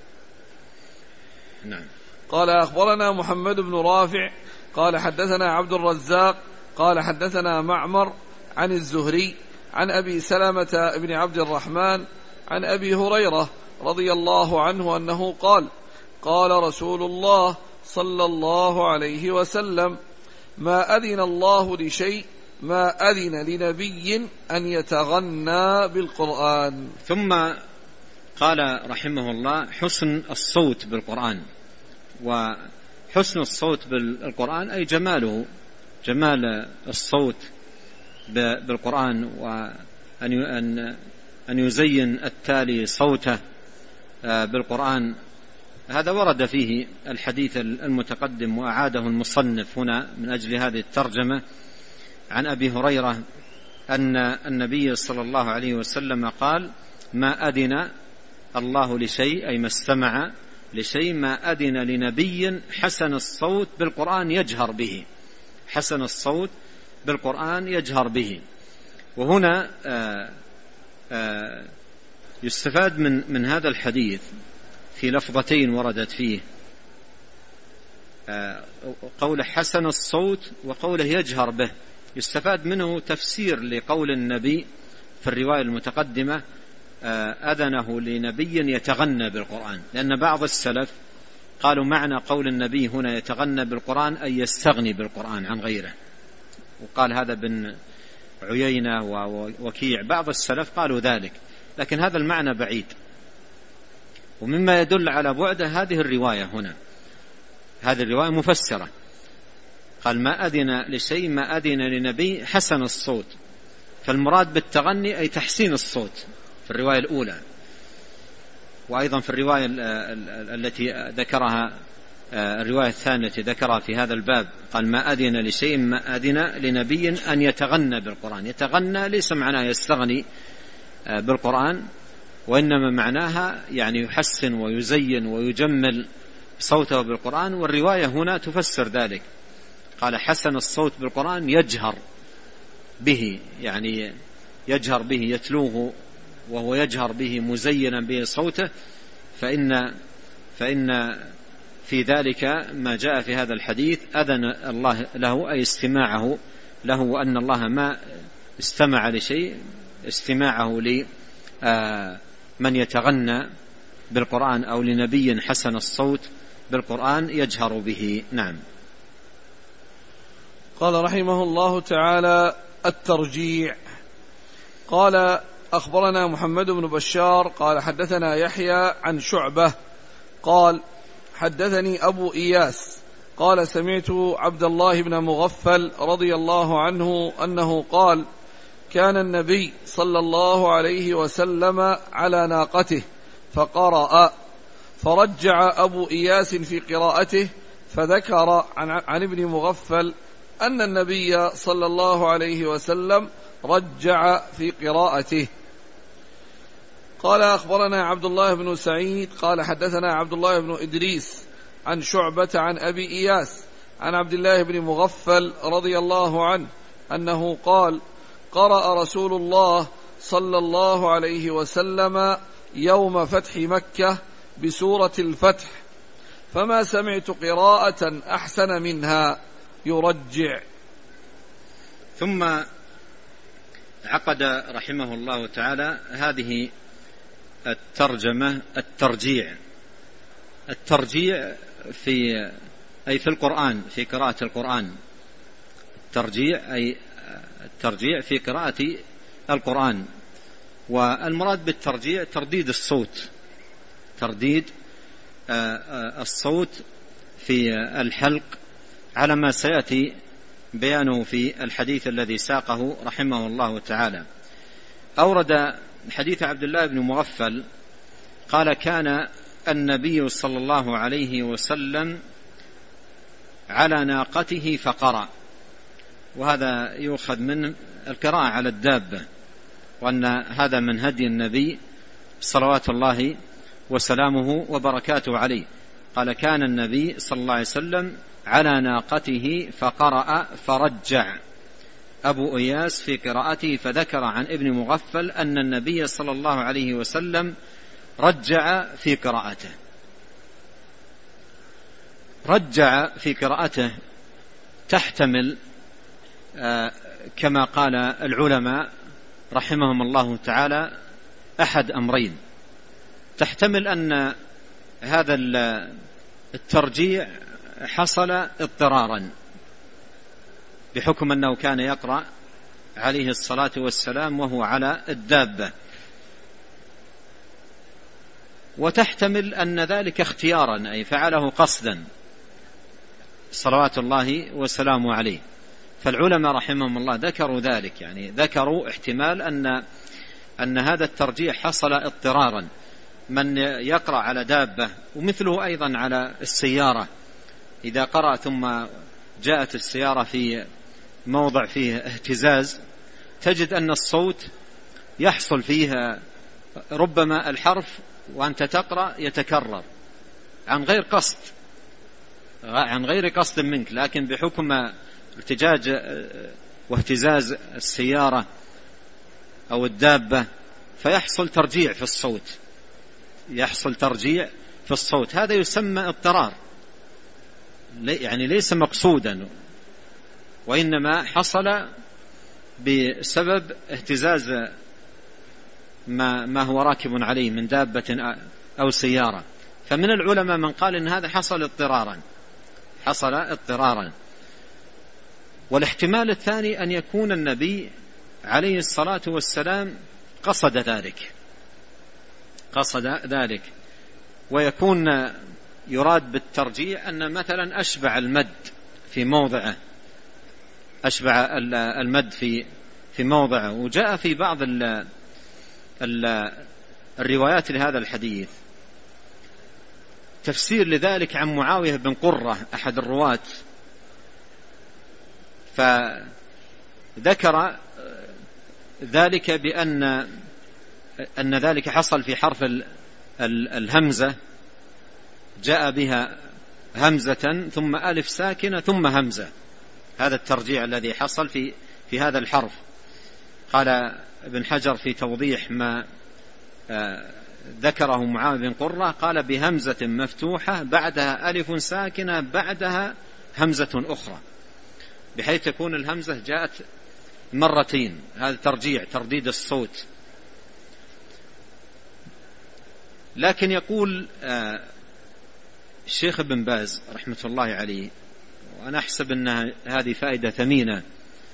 نعم. قال: أخبرنا محمد بن رافع قال: حدثنا عبد الرزاق قال: حدثنا معمر عن الزهري عن أبي سلمة بن عبد الرحمن عن أبي هريرة رضي الله عنه أنه قال قال رسول الله صلى الله عليه وسلم ما أذن الله لشيء ما أذن لنبي أن يتغنى بالقرآن. ثم قال رحمه الله حسن الصوت بالقرآن. وحسن الصوت بالقرآن أي جماله، جمال الصوت بالقرآن، وأن أن يزين التالي صوته بالقرآن. هذا ورد فيه الحديث المتقدم وأعاده المصنف هنا من أجل هذه الترجمة عن أبي هريرة أن النبي صلى الله عليه وسلم قال ما أذن الله لشيء أي ما استمع لشيء ما أذن لنبي حسن الصوت بالقرآن يجهر به، حسن الصوت بالقرآن يجهر به. وهنا آآ آآ يستفاد من, من هذا الحديث في لفظتين وردت فيه، قول حسن الصوت وقوله يجهر به. يستفاد منه تفسير لقول النبي في الرواية المتقدمة أذنه لنبي يتغنى بالقرآن، لأن بعض السلف قالوا معنى قول النبي هنا يتغنى بالقرآن أي يستغني بالقرآن عن غيره، وقال هذا بن عيينة ووكيع. بعض السلف قالوا ذلك، لكن هذا المعنى بعيد. ومما يدل على بعده هذه الرواية هنا، هذه الرواية مفسرة، قال ما أذن لشيء ما أذن لنبي حسن الصوت، فالمراد بالتغني أي تحسين الصوت في الرواية الأولى. وأيضا في الرواية التي ذكرها الرواية الثانية التي ذكرها في هذا الباب قال ما أذن لشيء ما أذن لنبي أن يتغنى بالقرآن. يتغنى ليس معناه يستغني بالقرآن، وإنما معناها يعني يحسن ويزين ويجمل صوته بالقرآن. والرواية هنا تفسر ذلك، قال حسن الصوت بالقرآن يجهر به، يعني يجهر به يتلوه وهو يجهر به مزينا به صوته، فإن فإن في ذلك ما جاء في هذا الحديث أذن الله له أي استماعه له، وأن الله ما استمع لشيء استماعه لمن يتغنى بالقرآن أو لنبي حسن الصوت بالقرآن يجهر به. نعم. قال رحمه الله تعالى الترجيع. قال أخبرنا محمد بن بشار قال حدثنا يحيى عن شعبة قال حدثني أبو إياس قال سمعت عبد الله بن مغفل رضي الله عنه أنه قال كان النبي صلى الله عليه وسلم على ناقته فقرأ، فرجع أبو إياس في قراءته فذكر عن, عن ابن مغفل أن النبي صلى الله عليه وسلم رجع في قراءته. قال أخبرنا عبد الله بن سعيد قال حدثنا عبد الله بن إدريس عن شعبة عن أبي إياس عن عبد الله بن مغفل رضي الله عنه أنه قال قرأ رسول الله صلى الله عليه وسلم يوم فتح مكة بسورة الفتح فما سمعت قراءة أحسن منها يرجع. ثم عقد رحمه الله تعالى هذه الترجمة الترجيع. الترجيع في أي في القرآن في قراءة القرآن، الترجيع أي الترجيع في قراءة القرآن. والمراد بالترجيع ترديد الصوت، ترديد الصوت في الحلق على ما سيأتي بيانه في الحديث الذي ساقه رحمه الله تعالى. أورد حديث عبد الله بن مغفل قال كان النبي صلى الله عليه وسلم على ناقته فقرأ، وهذا يؤخذ من القراءة على الدابة، وأن هذا من هدي النبي صلوات الله وسلامه وبركاته عليه. قال كان النبي صلى الله عليه وسلم على ناقته فقرأ فرجع أبو إياس في قراءته فذكر عن ابن مغفل أن النبي صلى الله عليه وسلم رجع في قراءته. رجع في قراءته تحتمل كما قال العلماء رحمهم الله تعالى أحد أمرين: تحتمل أن هذا الترجيع حصل اضطرارا بحكم أنه كان يقرأ عليه الصلاة والسلام وهو على الدابة، وتحتمل أن ذلك اختيارا أي فعله قصدا صلوات الله وسلامه عليه. فالعلماء رحمهم الله ذكروا ذلك، يعني ذكروا احتمال أن أن هذا الترجيع حصل اضطرارا، من يقرأ على دابة، ومثله أيضا على السيارة، إذا قرأ ثم جاءت السيارة في موضع فيه اهتزاز تجد أن الصوت يحصل فيه ربما الحرف وأنت تقرأ يتكرر عن غير قصد عن غير قصد منك، لكن بحكم ارتجاج واهتزاز السيارة أو الدابة فيحصل ترجيع في الصوت يحصل ترجيع في الصوت هذا يسمى اضطرار، يعني ليس مقصودا، وإنما حصل بسبب اهتزاز ما, ما هو راكب عليه من دابة أو سيارة. فمن العلماء من قال إن هذا حصل اضطرارا حصل اضطرارا والاحتمال الثاني أن يكون النبي عليه الصلاة والسلام قصد ذلك قصد ذلك ويكون يراد بالترجيع أن مثلا أشبع المد في موضعه أشبع المد في في موضعه. وجاء في بعض ال ال الروايات لهذا الحديث تفسير لذلك عن معاوية بن قرة أحد الرواة، فذكر ذلك بأن أن ذلك حصل في حرف الهمزة، جاء بها همزة ثم ألف ساكنة ثم همزة، هذا الترجيع الذي حصل في في هذا الحرف. قال ابن حجر في توضيح ما ذكره معاوية بن قرة، قال بهمزة مفتوحة بعدها ألف ساكنة بعدها همزة أخرى، بحيث تكون الهمزة جاءت مرتين، هذا ترجيع ترديد الصوت. لكن يقول الشيخ ابن باز رحمة الله عليه، وأنا أحسب أن هذه فائدة ثمينة،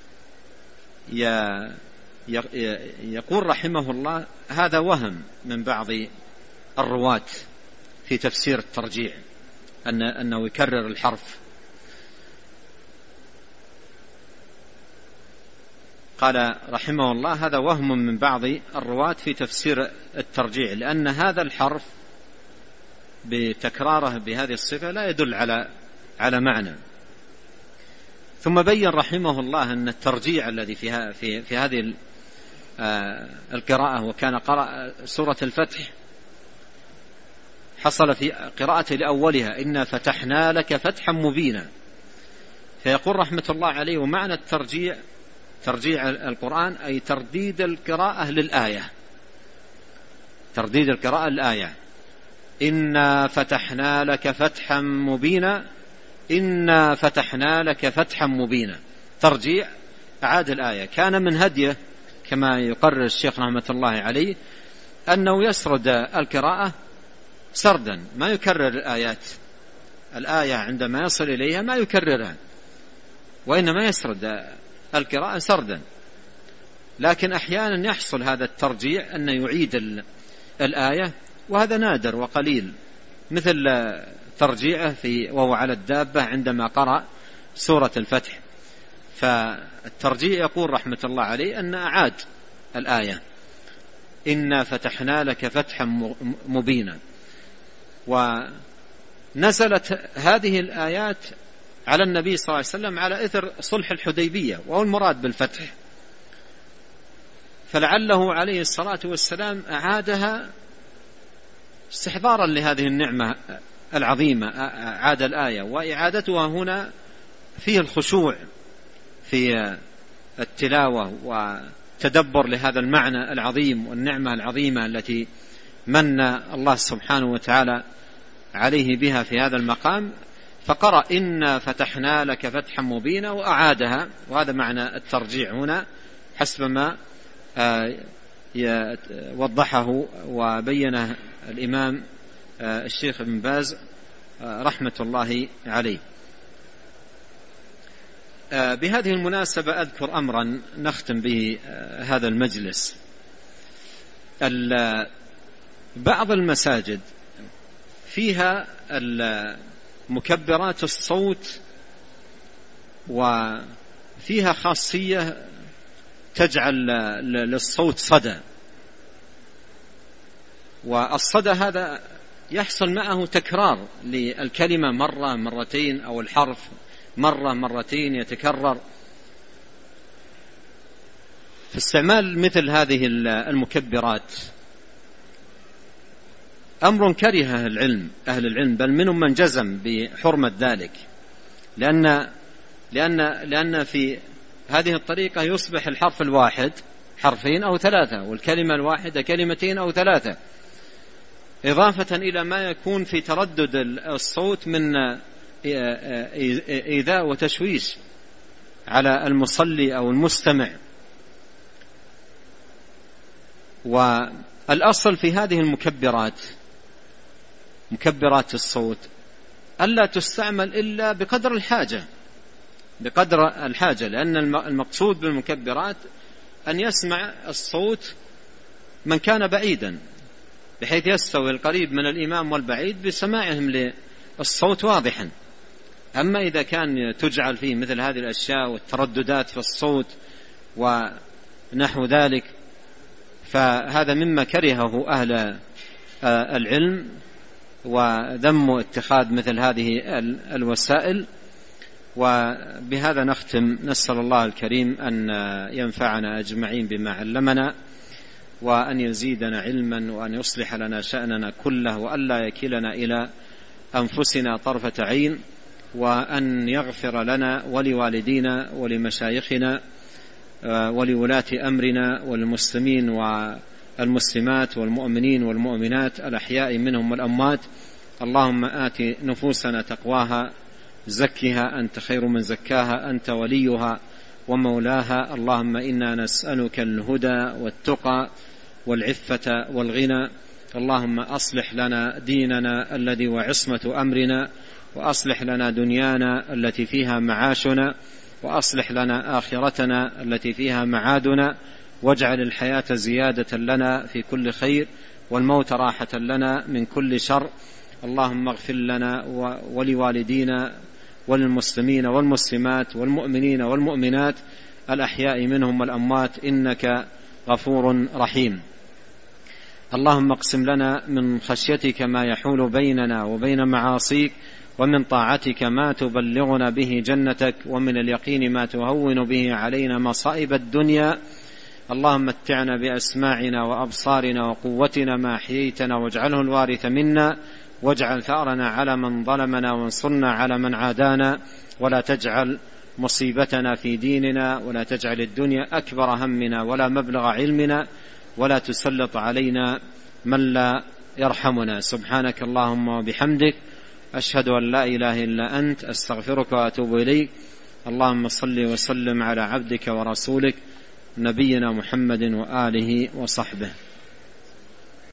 يقول رحمه الله هذا وهم من بعض الرواة في تفسير الترجيع أن أنه يكرر الحرف. قال رحمه الله هذا وهم من بعض الرواة في تفسير الترجيع، لأن هذا الحرف بتكراره بهذه الصفة لا يدل على على معنى. ثم بين رحمه الله أن الترجيع الذي في في في هذه القراءة، وكان قرأ سورة الفتح، حصل في قراءته لأولها إنا فتحنا لك فتحا مبينا. فيقول رحمة الله عليه ومعنى الترجيع ترجيع القرآن أي ترديد القراءة للآية، ترديد القراءة للآية، إنا فتحنا لك فتحا مبينا، إنا فتحنا لك فتحا مبينا، ترجيع أعاد الآية. كان من هديه كما يقرر الشيخ رحمة الله عليه أنه يسرد القراءة سردا، ما يكرر الآيات، الآية عندما يصل إليها ما يكررها، وإنما يسرد القراءة سردا. لكن أحيانا يحصل هذا الترجيع أن يعيد الآية، وهذا نادر وقليل، مثل ترجيعه في وهو على الدابة عندما قرأ سورة الفتح. فالترجيع يقول رحمة الله عليه أن أعاد الآية إنا فتحنا لك فتحا مبينا. ونزلت هذه الآيات على النبي صلى الله عليه وسلم على إثر صلح الحديبية، وهو المراد بالفتح، فلعله عليه الصلاة والسلام أعادها استحضارا لهذه النعمة العظيمة، أعاد الآية. وإعادتها هنا فيه الخشوع في التلاوة وتدبر لهذا المعنى العظيم والنعمة العظيمة التي من الله سبحانه وتعالى عليه بها في هذا المقام. فقرأ إنا فتحنا لك فتحا مبينا وأعادها، وهذا معنى الترجيع هنا حسب ما وضحه وبينه الإمام الشيخ ابن باز رحمة الله عليه. بهذه المناسبة أذكر أمرا نختم به هذا المجلس. بعض المساجد فيها مكبرات الصوت وفيها خاصية تجعل للصوت صدى، والصدى هذا يحصل معه تكرار للكلمة مرة مرتين أو الحرف مرة مرتين يتكرر. في استعمال مثل هذه المكبرات أمر كرهه العلم أهل العلم، بل منهم من جزم بحرمة ذلك، لأن لأن لأن في هذه الطريقة يصبح الحرف الواحد حرفين أو ثلاثة، والكلمة الواحدة كلمتين أو ثلاثة، إضافة إلى ما يكون في تردد الصوت من إيذاء وتشويش على المصلي أو المستمع. والأصل في هذه المكبرات مكبرات الصوت ألا تستعمل إلا بقدر الحاجة بقدر الحاجة لأن المقصود بالمكبرات أن يسمع الصوت من كان بعيدا، بحيث يستوي القريب من الإمام والبعيد بسماعهم للصوت واضحا. أما إذا كان تجعل فيه مثل هذه الأشياء والترددات في الصوت ونحو ذلك فهذا مما كرهه أهل العلم وذم اتخاذ مثل هذه الوسائل. وبهذا نختم، نسأل الله الكريم أن ينفعنا أجمعين بما علمنا، وأن يزيدنا علما، وأن يصلح لنا شأننا كله، وأن لا يكلنا إلى أنفسنا طرفة عين، وأن يغفر لنا ولوالدينا ولمشايخنا ولولاة أمرنا والمسلمين والمسلمات والمؤمنين والمؤمنات الأحياء منهم والأموات. اللهم آت نفوسنا تقواها، زكها أنت خير من زكاها، أنت وليها ومولاها. اللهم إنا نسألك الهدى والتقى والعفة والغنى. اللهم أصلح لنا ديننا الذي وعصمة أمرنا، وأصلح لنا دنيانا التي فيها معاشنا، وأصلح لنا آخرتنا التي فيها معادنا، واجعل الحياة زيادة لنا في كل خير، والموت راحة لنا من كل شر. اللهم اغفر لنا ولوالدينا وللمسلمين والمسلمات والمؤمنين والمؤمنات الأحياء منهم والأموات، إنك غفور رحيم. اللهم اقسم لنا من خشيتك ما يحول بيننا وبين معاصيك، ومن طاعتك ما تبلغنا به جنتك، ومن اليقين ما تهون به علينا مصائب الدنيا. اللهم متعنا بأسماعنا وأبصارنا وقوتنا ما أحييتنا، واجعله الوارث منا، واجعل ثأرنا على من ظلمنا، وانصرنا على من عادانا، ولا تجعل مصيبتنا في ديننا، ولا تجعل الدنيا أكبر همنا ولا مبلغ علمنا، ولا تسلط علينا من لا يرحمنا. سبحانك اللهم وبحمدك، أشهد أن لا إله إلا أنت، أستغفرك وأتوب إليك. اللهم صل وسلم على عبدك ورسولك نبينا محمد وآله وصحبه.